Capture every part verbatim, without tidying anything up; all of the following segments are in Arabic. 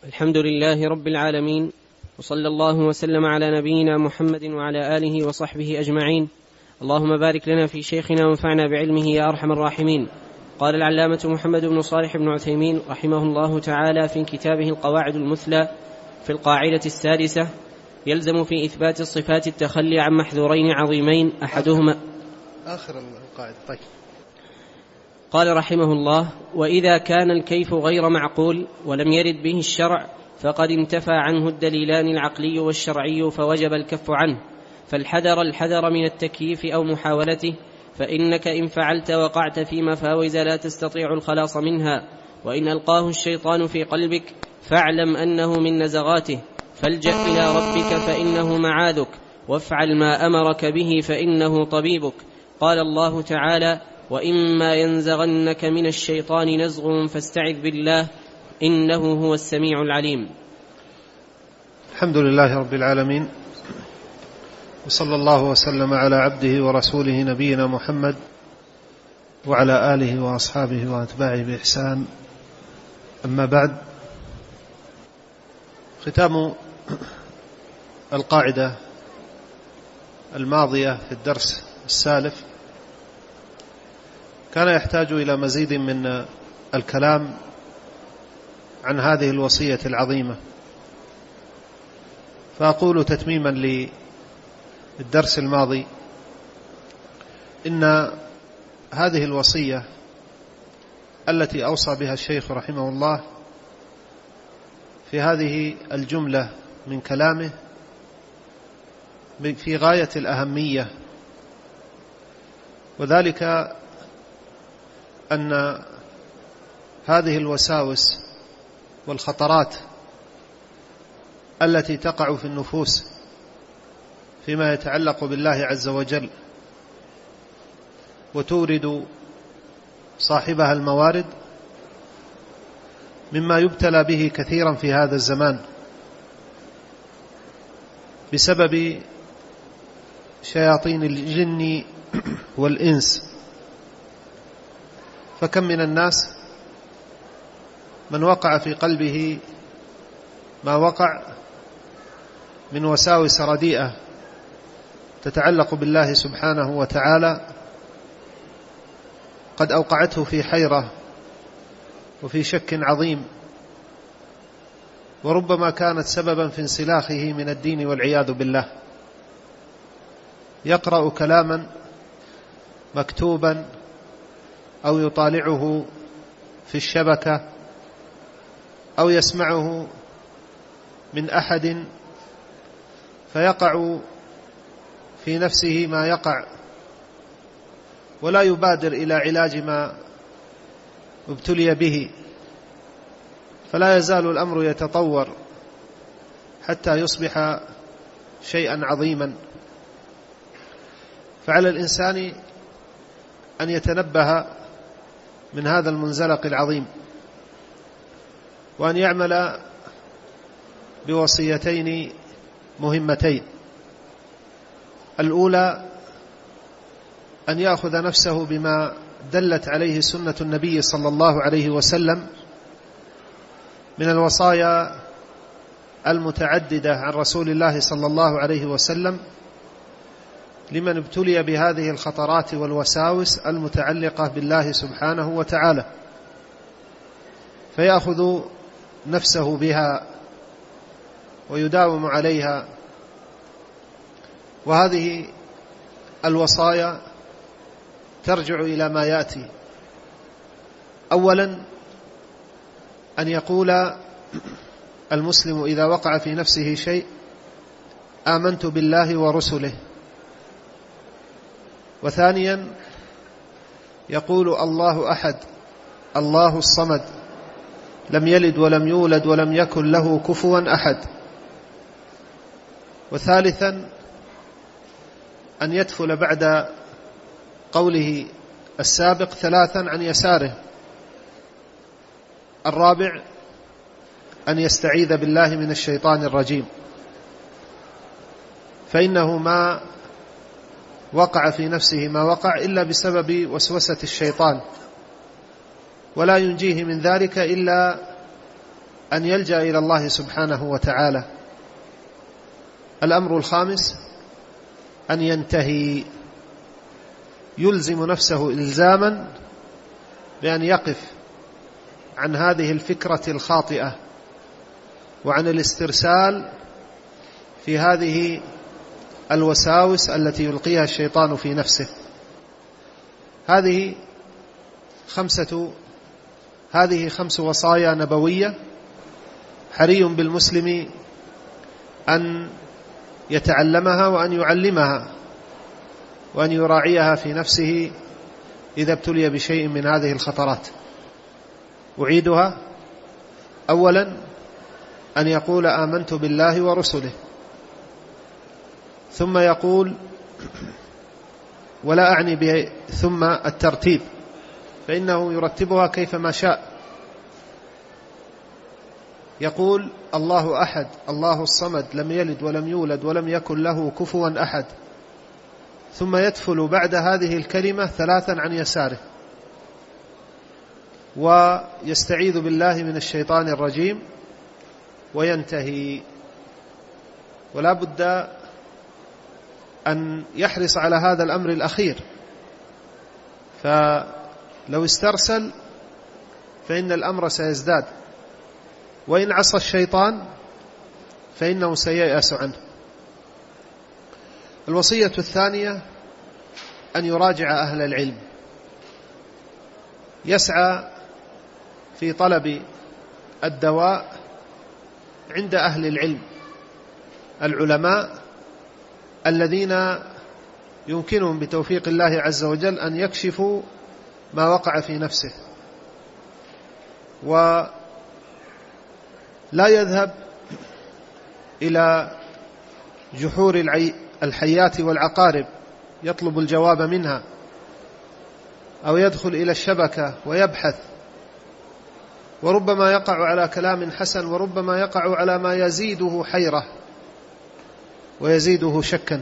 الحمد لله رب العالمين، وصلى الله وسلم على نبينا محمد وعلى آله وصحبه أجمعين. اللهم بارك لنا في شيخنا وانفعنا بعلمه يا أرحم الراحمين. قال العلامة محمد بن صالح بن عثيمين رحمه الله تعالى في كتابه القواعد المثلى في القاعدة السادسة: يلزم في إثبات الصفات التخلي عن محذورين عظيمين، أحدهما آخر القاعدة. طيب. قال رحمه الله: وإذا كان الكيف غير معقول ولم يرد به الشرع فقد انتفى عنه الدليلان العقلي والشرعي فوجب الكف عنه، فالحذر الحذر من التكييف أو محاولته، فإنك إن فعلت وقعت في مفاوز لا تستطيع الخلاص منها، وإن ألقاه الشيطان في قلبك فاعلم أنه من نزغاته، فالجأ إلى ربك فإنه معاذك، وافعل ما أمرك به فإنه طبيبك. قال الله تعالى: وإما ينزغنك من الشيطان نزغ فاستعذ بالله إنه هو السميع العليم. الحمد لله رب العالمين، وصلى الله وسلم على عبده ورسوله نبينا محمد وعلى آله وأصحابه وأتباعه بإحسان. أما بعد، ختام القاعدة الماضية في الدرس السالف كان يحتاج إلى مزيد من الكلام عن هذه الوصية العظيمة، فأقول تتميما للدرس الماضي إن هذه الوصية التي أوصى بها الشيخ رحمه الله في هذه الجملة من كلامه في غاية الأهمية، وذلك أن هذه الوساوس والخطرات التي تقع في النفوس فيما يتعلق بالله عز وجل وتورد صاحبها الموارد مما يبتلى به كثيرا في هذا الزمان بسبب شياطين الجن والإنس. فكم من الناس من وقع في قلبه ما وقع من وساوس رديئة تتعلق بالله سبحانه وتعالى، قد أوقعته في حيرة وفي شك عظيم، وربما كانت سببا في انسلاخه من الدين والعياذ بالله. يقرأ كلاما مكتوبا أو يطالعه في الشبكة أو يسمعه من أحد فيقع في نفسه ما يقع، ولا يبادر إلى علاج ما ابتلي به، فلا يزال الأمر يتطور حتى يصبح شيئا عظيما. فعلى الإنسان أن يتنبه من هذا المنزلق العظيم، وأن يعمل بوصيتين مهمتين: الأولى أن يأخذ نفسه بما دلت عليه سنة النبي صلى الله عليه وسلم من الوصايا المتعددة عن رسول الله صلى الله عليه وسلم لمن ابتلي بهذه الخطرات والوساوس المتعلقة بالله سبحانه وتعالى، فيأخذ نفسه بها ويداوم عليها. وهذه الوصايا ترجع إلى ما يأتي: أولا أن يقول المسلم إذا وقع في نفسه شيء: آمنت بالله ورسله. وثانيا يقول: الله أحد الله الصمد لم يلد ولم يولد ولم يكن له كفوا أحد. وثالثا أن يدفل بعد قوله السابق ثلاثا عن يساره. الرابع أن يستعيذ بالله من الشيطان الرجيم، فإنه ما وقع في نفسه ما وقع إلا بسبب وسوسة الشيطان، ولا ينجيه من ذلك إلا أن يلجأ إلى الله سبحانه وتعالى. الأمر الخامس أن ينتهي، يلزم نفسه إلزاما بأن يقف عن هذه الفكرة الخاطئة وعن الاسترسال في هذه الوساوس التي يلقيها الشيطان في نفسه. هذه خمسة هذه خمس وصايا نبوية حري بالمسلم أن يتعلمها وأن يعلمها وأن يراعيها في نفسه إذا ابتلي بشيء من هذه الخطرات. أعيدها: أولا أن يقول آمنت بالله ورسله، ثم يقول، ولا أعني به ثم الترتيب فإنه يرتبها كيفما شاء، يقول الله أحد الله الصمد لم يلد ولم يولد ولم يكن له كفوا أحد، ثم يدفل بعد هذه الكلمة ثلاثا عن يساره ويستعيذ بالله من الشيطان الرجيم وينتهي. ولا بد أن يحرص على هذا الأمر الأخير، فلو استرسل فإن الأمر سيزداد، وإن عصى الشيطان فإنه سييأس عنه. الوصية الثانية أن يراجع أهل العلم، يسعى في طلب الدواء عند أهل العلم العلماء الذين يمكنهم بتوفيق الله عز وجل أن يكشفوا ما وقع في نفسه، ولا يذهب إلى جحور الحيات والعقارب يطلب الجواب منها، أو يدخل إلى الشبكة ويبحث، وربما يقع على كلام حسن وربما يقع على ما يزيده حيرة ويزيده شكا،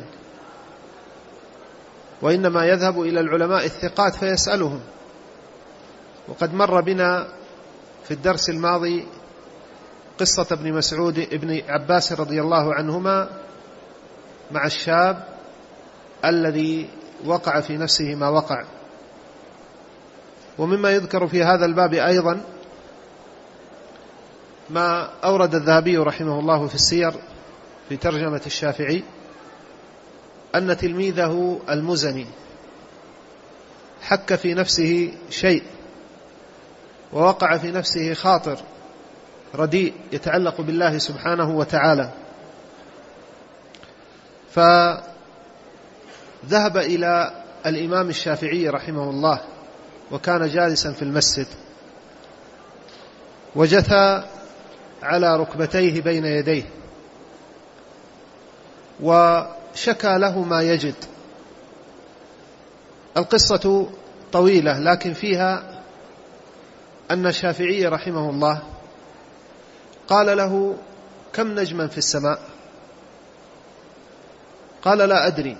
وإنما يذهب إلى العلماء الثقات فيسألهم. وقد مر بنا في الدرس الماضي قصة ابن مسعود ابن عباس رضي الله عنهما مع الشاب الذي وقع في نفسه ما وقع. ومما يذكر في هذا الباب أيضا ما أورد الذهبي رحمه الله في السير في ترجمة الشافعي أن تلميذه المزني حك في نفسه شيء ووقع في نفسه خاطر رديء يتعلق بالله سبحانه وتعالى، فذهب إلى الإمام الشافعي رحمه الله وكان جالسا في المسجد، وجثى على ركبتيه بين يديه وشكى له ما يجد. القصة طويلة لكن فيها أن الشافعي رحمه الله قال له: كم نجما في السماء؟ قال: لا أدري.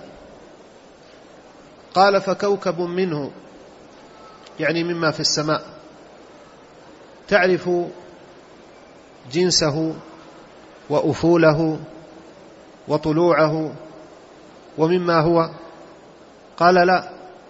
قال: فكوكب منه، يعني مما في السماء، تعرف جنسه وأفوله وطلوعه ومما هو؟ قال: لا.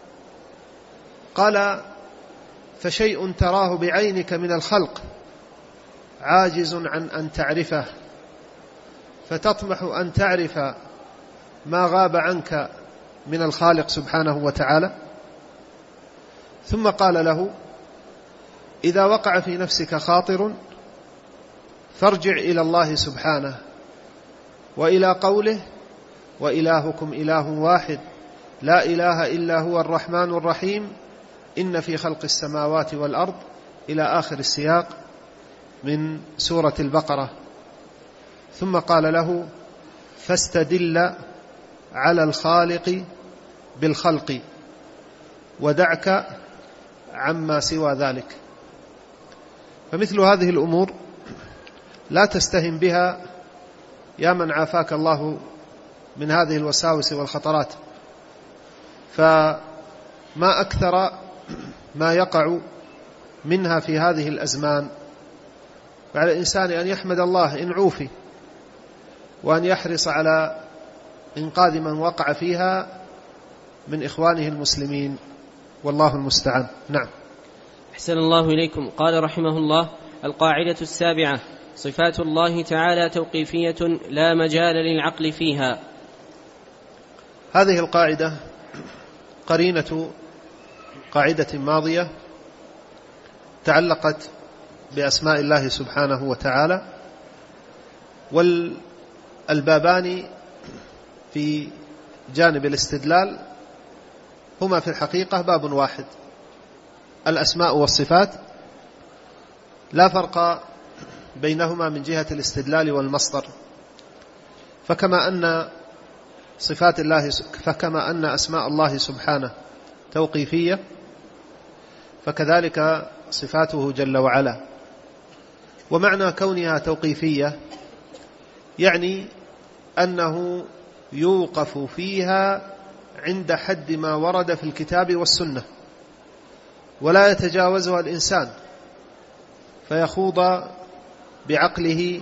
قال: فشيء تراه بعينك من الخلق عاجز عن أن تعرفه، فتطمح أن تعرف ما غاب عنك من الخالق سبحانه وتعالى. ثم قال له: إذا وقع في نفسك خاطر فارجع إلى الله سبحانه وإلى قوله: وإلهكم إله واحد لا إله إلا هو الرحمن الرحيم إن في خلق السماوات والأرض، إلى آخر السياق من سورة البقرة. ثم قال له: فاستدل على الخالق بالخلق ودعك عما سوى ذلك. فمثل هذه الأمور لا تستهن بها يا من عافاك الله من هذه الوساوس والخطرات، فما أكثر ما يقع منها في هذه الأزمان، وعلى الإنسان أن يحمد الله إن عوفي، وأن يحرص على إنقاذ من وقع فيها من إخوانه المسلمين، والله المستعان. نعم. أحسن الله إليكم. قال رحمه الله: القاعدة السابعة: صفات الله تعالى توقيفية لا مجال للعقل فيها. هذه القاعدة قرينة قاعدة ماضية تعلقت بأسماء الله سبحانه وتعالى، والبابان في جانب الاستدلال هما في الحقيقة باب واحد، الأسماء والصفات، لا فرق بينهما من جهة الاستدلال والمصدر. فكما أن صفات الله فكما أن أسماء الله سبحانه توقيفية، فكذلك صفاته جل وعلا. ومعنى كونها توقيفية يعني أنه يوقف فيها عند حد ما ورد في الكتاب والسنة، ولا يتجاوزها الإنسان فيخوض بعقله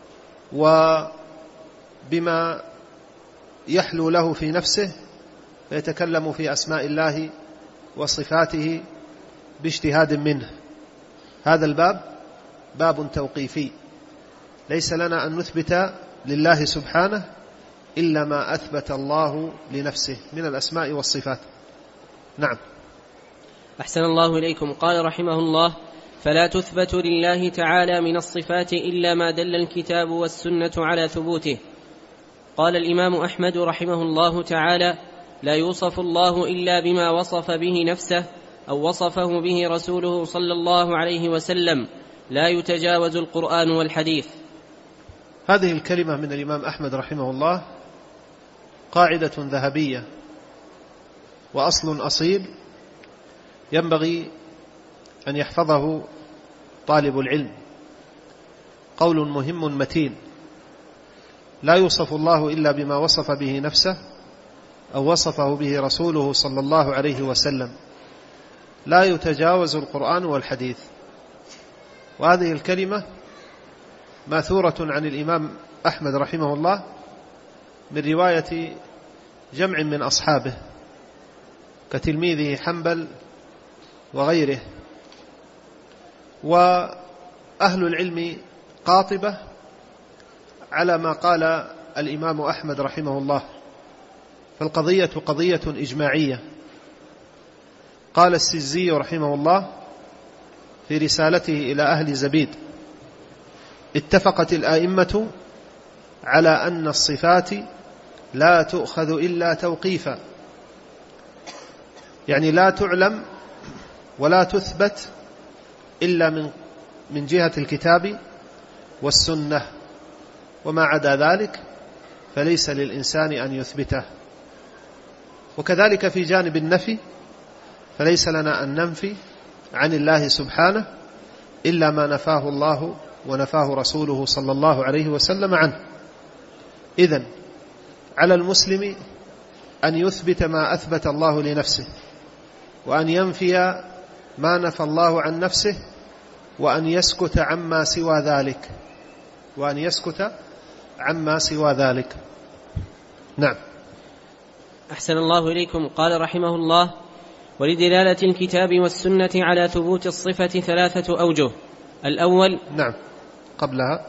وبما يحلو له في نفسه فيتكلم في أسماء الله وصفاته باجتهاد منه. هذا الباب باب توقيفي، ليس لنا أن نثبت لله سبحانه إلا ما أثبت الله لنفسه من الأسماء والصفات. نعم. أحسن الله إليكم. قال رحمه الله: فلا تثبت لله تعالى من الصفات إلا ما دل الكتاب والسنة على ثبوته. قال الإمام أحمد رحمه الله تعالى: لا يوصف الله إلا بما وصف به نفسه أو وصفه به رسوله صلى الله عليه وسلم، لا يتجاوز القرآن والحديث. هذه الكلمة من الإمام أحمد رحمه الله قاعدة ذهبية وأصل أصيل ينبغي أن يحفظه طالب العلم. قول مهم متين: لا يوصف الله إلا بما وصف به نفسه أو وصفه به رسوله صلى الله عليه وسلم، لا يتجاوز القرآن والحديث. وهذه الكلمة ماثورة عن الإمام أحمد رحمه الله من رواية جمع من أصحابه كتلميذه حنبل وغيره. وأهل العلم قاطبة على ما قال الإمام أحمد رحمه الله، فالقضية قضية إجماعية. قال السزي رحمه الله في رسالته إلى أهل زبيد: اتفقت الآئمة على أن الصفات لا تؤخذ إلا توقيفا، يعني لا تعلم ولا تثبت إلا من من جهة الكتاب والسنة، وما عدا ذلك فليس للإنسان أن يثبته. وكذلك في جانب النفي، فليس لنا أن ننفي عن الله سبحانه إلا ما نفاه الله ونفاه رسوله صلى الله عليه وسلم عنه. إذن على المسلم أن يثبت ما أثبت الله لنفسه، وأن ينفي ما نفى الله عن نفسه، وأن يسكت عما سوى ذلك وأن يسكت عما سوى ذلك. نعم. أحسن الله إليكم. قال رحمه الله: ولدلالة الكتاب والسنة على ثبوت الصفة ثلاثة أوجه. الأول، نعم، قبلها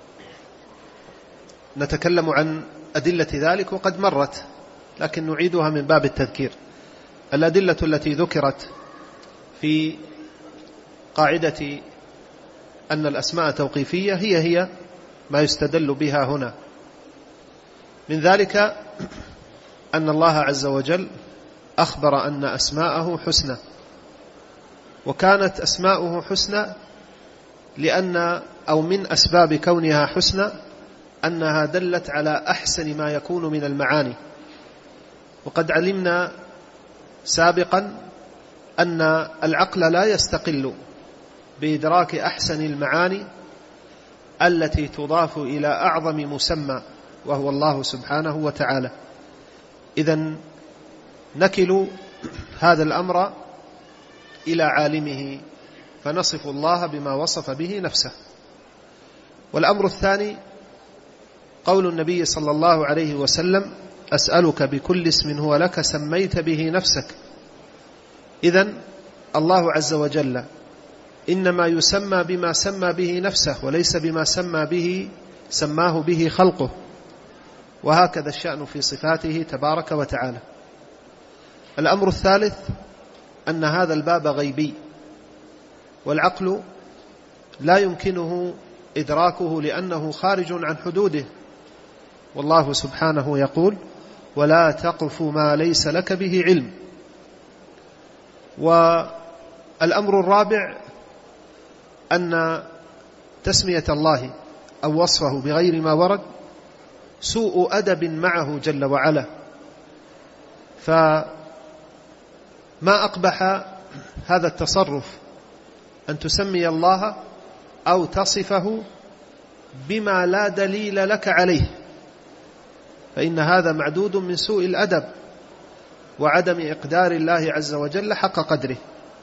نتكلم عن أدلة ذلك وقد مرت، لكن نعيدها من باب التذكير. الأدلة التي ذكرت في قاعدة أن الأسماء توقيفية هي هي ما يستدل بها هنا. من ذلك أن الله عز وجل أخبر أن أسماءه حسنى، وكانت أسماؤه حسنى لأن أو من أسباب كونها حسنى أنها دلت على أحسن ما يكون من المعاني. وقد علمنا سابقا أن العقل لا يستقل بإدراك أحسن المعاني التي تضاف إلى أعظم مسمى وهو الله سبحانه وتعالى. إذن نكل هذا الأمر إلى عالمه فنصف الله بما وصف به نفسه. والأمر الثاني قول النبي صلى الله عليه وسلم: أسألك بكل اسم هو لك سميت به نفسك. إذن الله عز وجل إنما يسمى بما سمى به نفسه وليس بما سمى به سماه به خلقه، وهكذا الشأن في صفاته تبارك وتعالى. الأمر الثالث أن هذا الباب غيبي، والعقل لا يمكنه إدراكه لأنه خارج عن حدوده، والله سبحانه يقول: ولا تقف ما ليس لك به علم. والأمر الرابع أن تسمية الله أو وصفه بغير ما ورد سوء أدب معه جل وعلا، فما أقبح هذا التصرف أن تسمي الله أو تصفه بما لا دليل لك عليه، فإن هذا معدود من سوء الأدب وعدم إقدار الله عز وجل حق قدره.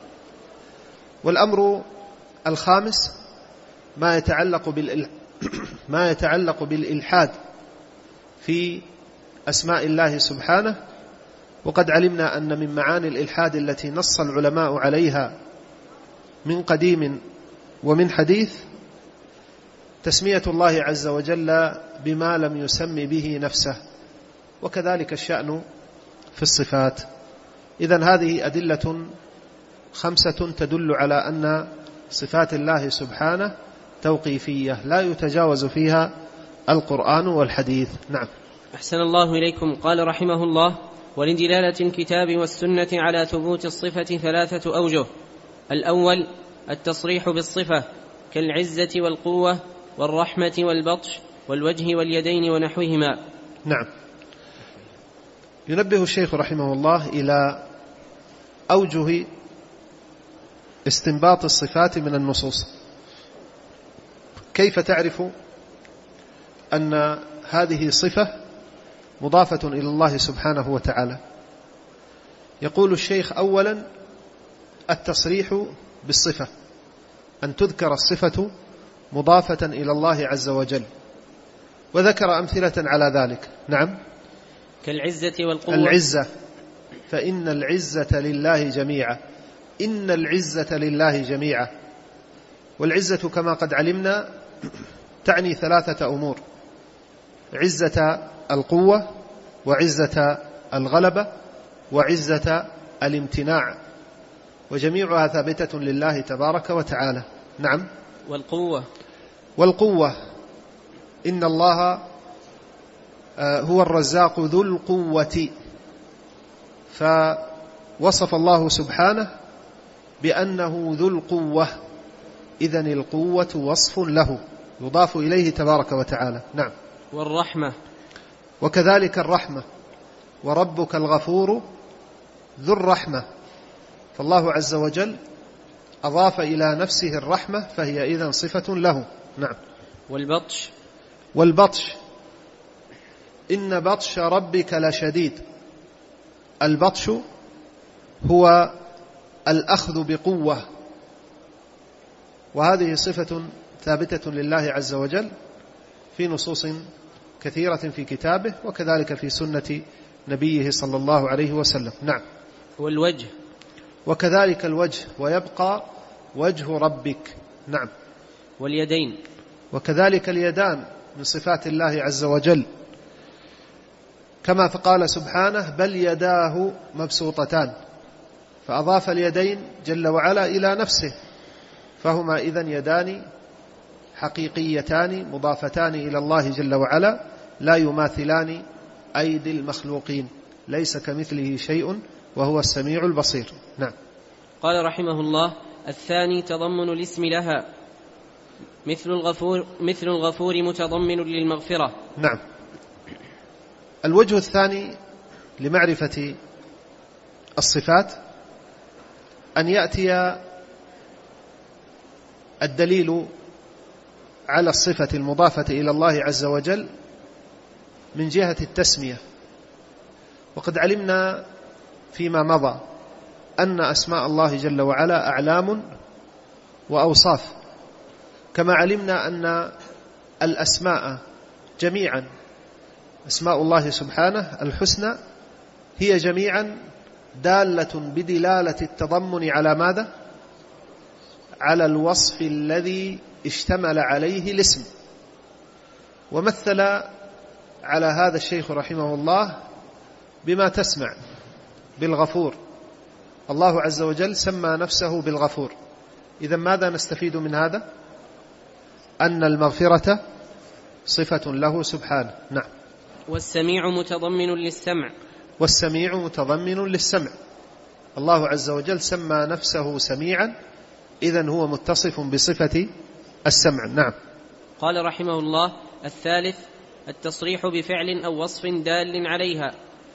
والأمر الخامس ما يتعلق بالإل... ما يتعلق بالإلحاد في أسماء الله سبحانه، وقد علمنا أن من معاني الإلحاد التي نص العلماء عليها من قديم ومن حديث تسمية الله عز وجل بما لم يسم به نفسه، وكذلك الشأن في الصفات. إذن هذه أدلة خمسة تدل على أن صفات الله سبحانه توقيفية لا يتجاوز فيها القرآن والحديث. نعم. أحسن الله إليكم. قال رحمه الله: ولدلالة الكتاب والسنة على ثبوت الصفة ثلاثة أوجه. الأول التصريح بالصفة كالعزة والقوة والرحمة والبطش والوجه واليدين ونحوهما. نعم. ينبه الشيخ رحمه الله إلى أوجه استنباط الصفات من النصوص. كيف تعرف أن هذه صفة مضافة إلى الله سبحانه وتعالى؟ يقول الشيخ: أولا التصريح بالصفة، أن تذكر الصفة مضافة إلى الله عز وجل، وذكر أمثلة على ذلك. نعم. كالعزة والقوة. العزة، فإن العزة لله جميعا، إن العزة لله جميعا. والعزة كما قد علمنا تعني ثلاثة أمور: عزة القوة، وعزة الغلبة، وعزة الامتناع، وجميعها ثابتة لله تبارك وتعالى. نعم. والقوة والقوة إن الله هو الرزاق ذو القوة، فوصف الله سبحانه بأنه ذو القوة، إذن القوة وصف له يضاف إليه تبارك وتعالى. نعم. والرحمة، وكذلك الرحمة: وربك الغفور ذو الرحمة، فالله عز وجل أضاف إلى نفسه الرحمة، فهي إذن صفة له. نعم. والبطش والبطش إن بطش ربك لشديد. البطش هو الأخذ بقوة، وهذه صفة ثابتة لله عز وجل في نصوص كثيرة في كتابه، وكذلك في سنة نبيه صلى الله عليه وسلم. نعم. والوجه، وكذلك الوجه: ويبقى وجه ربك. نعم. واليدين، وكذلك اليدان من صفات الله عز وجل، كما قال سبحانه: بل يداه مبسوطتان، فأضاف اليدين جل وعلا إلى نفسه، فهما إذن يدان حقيقيتان مضافتان إلى الله جل وعلا، لا يماثلان أيدي المخلوقين، ليس كمثله شيء وهو السميع البصير. نعم. قال رحمه الله: الثاني تضمن الاسم لها، مثل الغفور, مثل الغفور متضمن للمغفرة. نعم. الوجه الثاني لمعرفة الصفات أن يأتي الدليل على الصفة المضافة إلى الله عز وجل من جهة التسمية. وقد علمنا فيما مضى أن أسماء الله جل وعلا أعلام وأوصاف، كما علمنا أن الأسماء جميعا، أسماء الله سبحانه الحسنى هي جميعا دالة بدلالة التضمن على ماذا؟ على الوصف الذي اشتمل عليه الاسم. ومثل على هذا الشيخ رحمه الله بما تسمع بالغفور، الله عز وجل سمى نفسه بالغفور. إذا ماذا نستفيد من هذا؟ أن المغفرة صفة له سبحانه. نعم. والسميع متضمن للسمع. والسميع متضمن للسمع، الله عز وجل سمى نفسه سميعا، إذن هو متصف بصفة السمع. نعم. قال رحمه الله: الثالث التصريح بفعل أو وصف دال عليها.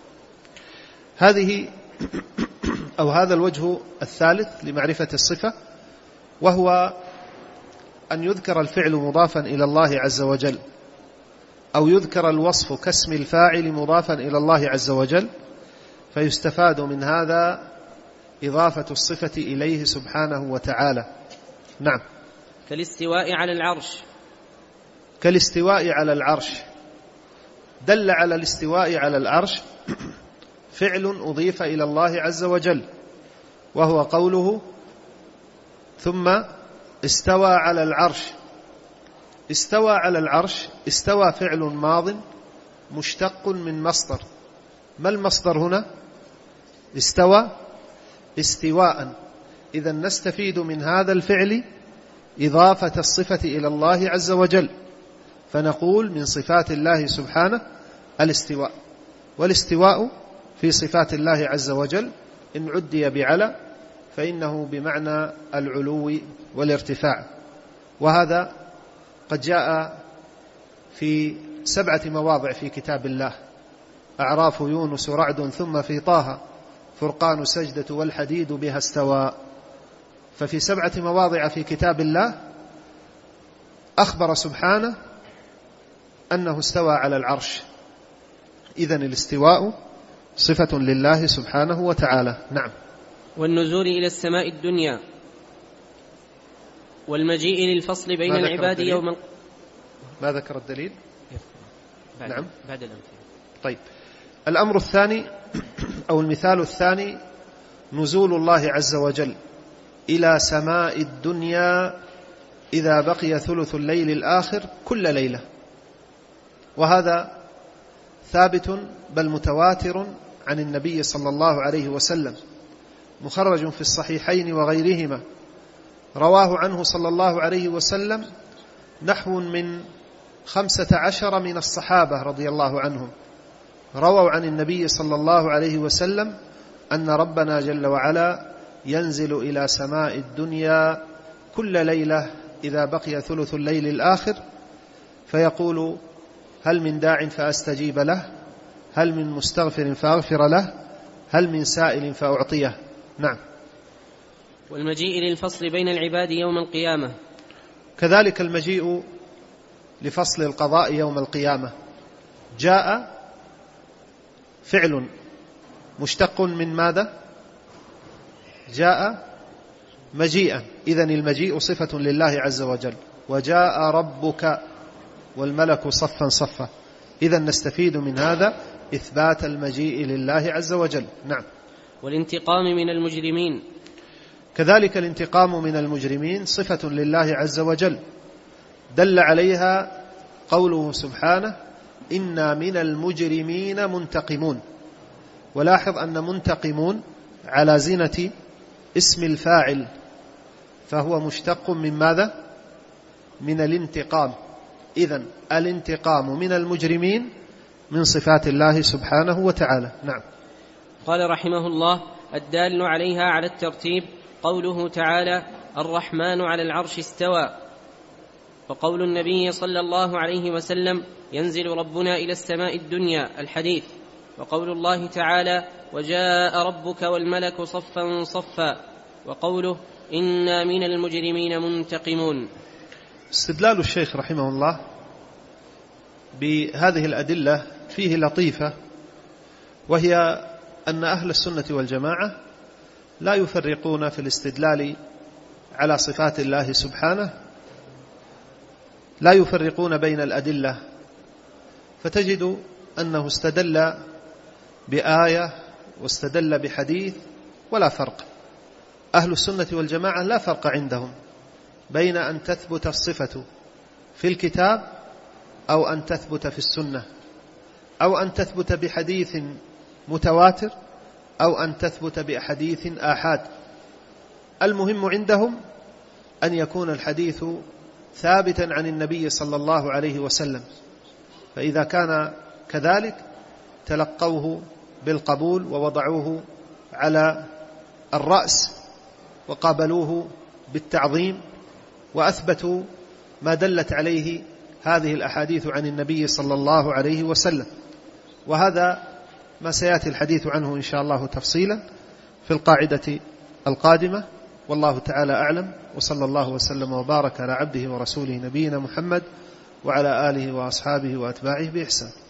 هذه أو هذا الوجه الثالث لمعرفة الصفة، وهو أن يذكر الفعل مضافا إلى الله عز وجل، أو يذكر الوصف كاسم الفاعل مضافا إلى الله عز وجل، فيستفاد من هذا إضافة الصفة إليه سبحانه وتعالى. نعم. كالاستواء على العرش. كالاستواء على العرش، دل على الاستواء على العرش فعل أضيف إلى الله عز وجل، وهو قوله: ثم استوى على العرش. استوى على العرش، استوى فعل ماض مشتق من مصدر. ما المصدر هنا؟ استوى استواء. إذا نستفيد من هذا الفعل إضافة الصفة إلى الله عز وجل، فنقول من صفات الله سبحانه الاستواء، والاستواء في صفات الله عز وجل إن عدي بعلى فإنه بمعنى العلو والارتفاع. وهذا قد جاء في سبعة مواضع في كتاب الله: أعراف، يونس، رعد، ثم في طه، فرقان، سجدة، والحديد بها استوى. ففي سبعة مواضع في كتاب الله أخبر سبحانه أنه استوى على العرش. إذن الاستواء صفة لله سبحانه وتعالى. نعم. والنزول إلى السماء الدنيا، والمجيء للفصل بين العباد يوم. ما ذكر الدليل؟ بعد نعم. بعد الأمثلة. طيب، الأمر الثاني أو المثال الثاني: نزول الله عز وجل إلى سماء الدنيا إذا بقي ثلث الليل الآخر كل ليلة. وهذا ثابت بل متواتر عن النبي صلى الله عليه وسلم، مخرج في الصحيحين وغيرهما، رواه عنه صلى الله عليه وسلم نحو من خمسة عشر من الصحابة رضي الله عنهم، رووا عن النبي صلى الله عليه وسلم أن ربنا جل وعلا ينزل إلى سماء الدنيا كل ليلة إذا بقي ثلث الليل الآخر، فيقول: هل من داع فأستجيب له؟ هل من مستغفر فأغفر له؟ هل من سائل فأعطيه؟ نعم. والمجيء للفصل بين العباد يوم القيامة، كذلك المجيء لفصل القضاء يوم القيامة. جاء فعل مشتق من ماذا؟ جاء مجيئا، إذن المجيء صفة لله عز وجل. وجاء ربك والملك صفا صفا، إذن نستفيد من هذا إثبات المجيء لله عز وجل. نعم. والانتقام من المجرمين، كذلك الانتقام من المجرمين صفة لله عز وجل، دل عليها قوله سبحانه: إنا من المجرمين منتقمون. ولاحظ أن منتقمون على زينة اسم الفاعل، فهو مشتق من ماذا؟ من الانتقام. إذن الانتقام من المجرمين من صفات الله سبحانه وتعالى. نعم. قال رحمه الله: الدال عليها على الترتيب قوله تعالى: الرحمن على العرش استوى، وقول النبي صلى الله عليه وسلم: ينزل ربنا إلى السماء الدنيا، الحديث، وقول الله تعالى: وجاء ربك والملك صفا صفا، وقوله: إنا من المجرمين منتقمون. استدلال الشيخ رحمه الله بهذه الأدلة فيه لطيفة، وهي أن أهل السنة والجماعة لا يفرقون في الاستدلال على صفات الله سبحانه، لا يفرقون بين الأدلة، فتجد أنه استدل بآية واستدل بحديث ولا فرق. أهل السنة والجماعة لا فرق عندهم بين أن تثبت الصفة في الكتاب أو أن تثبت في السنة، أو أن تثبت بحديث متواتر أو أن تثبت بأحاديث آحاد. المهم عندهم أن يكون الحديث ثابتا عن النبي صلى الله عليه وسلم، فإذا كان كذلك تلقوه بالقبول ووضعوه على الرأس وقابلوه بالتعظيم وأثبتوا ما دلت عليه هذه الأحاديث عن النبي صلى الله عليه وسلم. وهذا ما سيأتي الحديث عنه إن شاء الله تفصيلا في القاعدة القادمة. والله تعالى أعلم، وصلى الله وسلم وبارك على عبده ورسوله نبينا محمد وعلى آله وأصحابه وأتباعه بإحسان.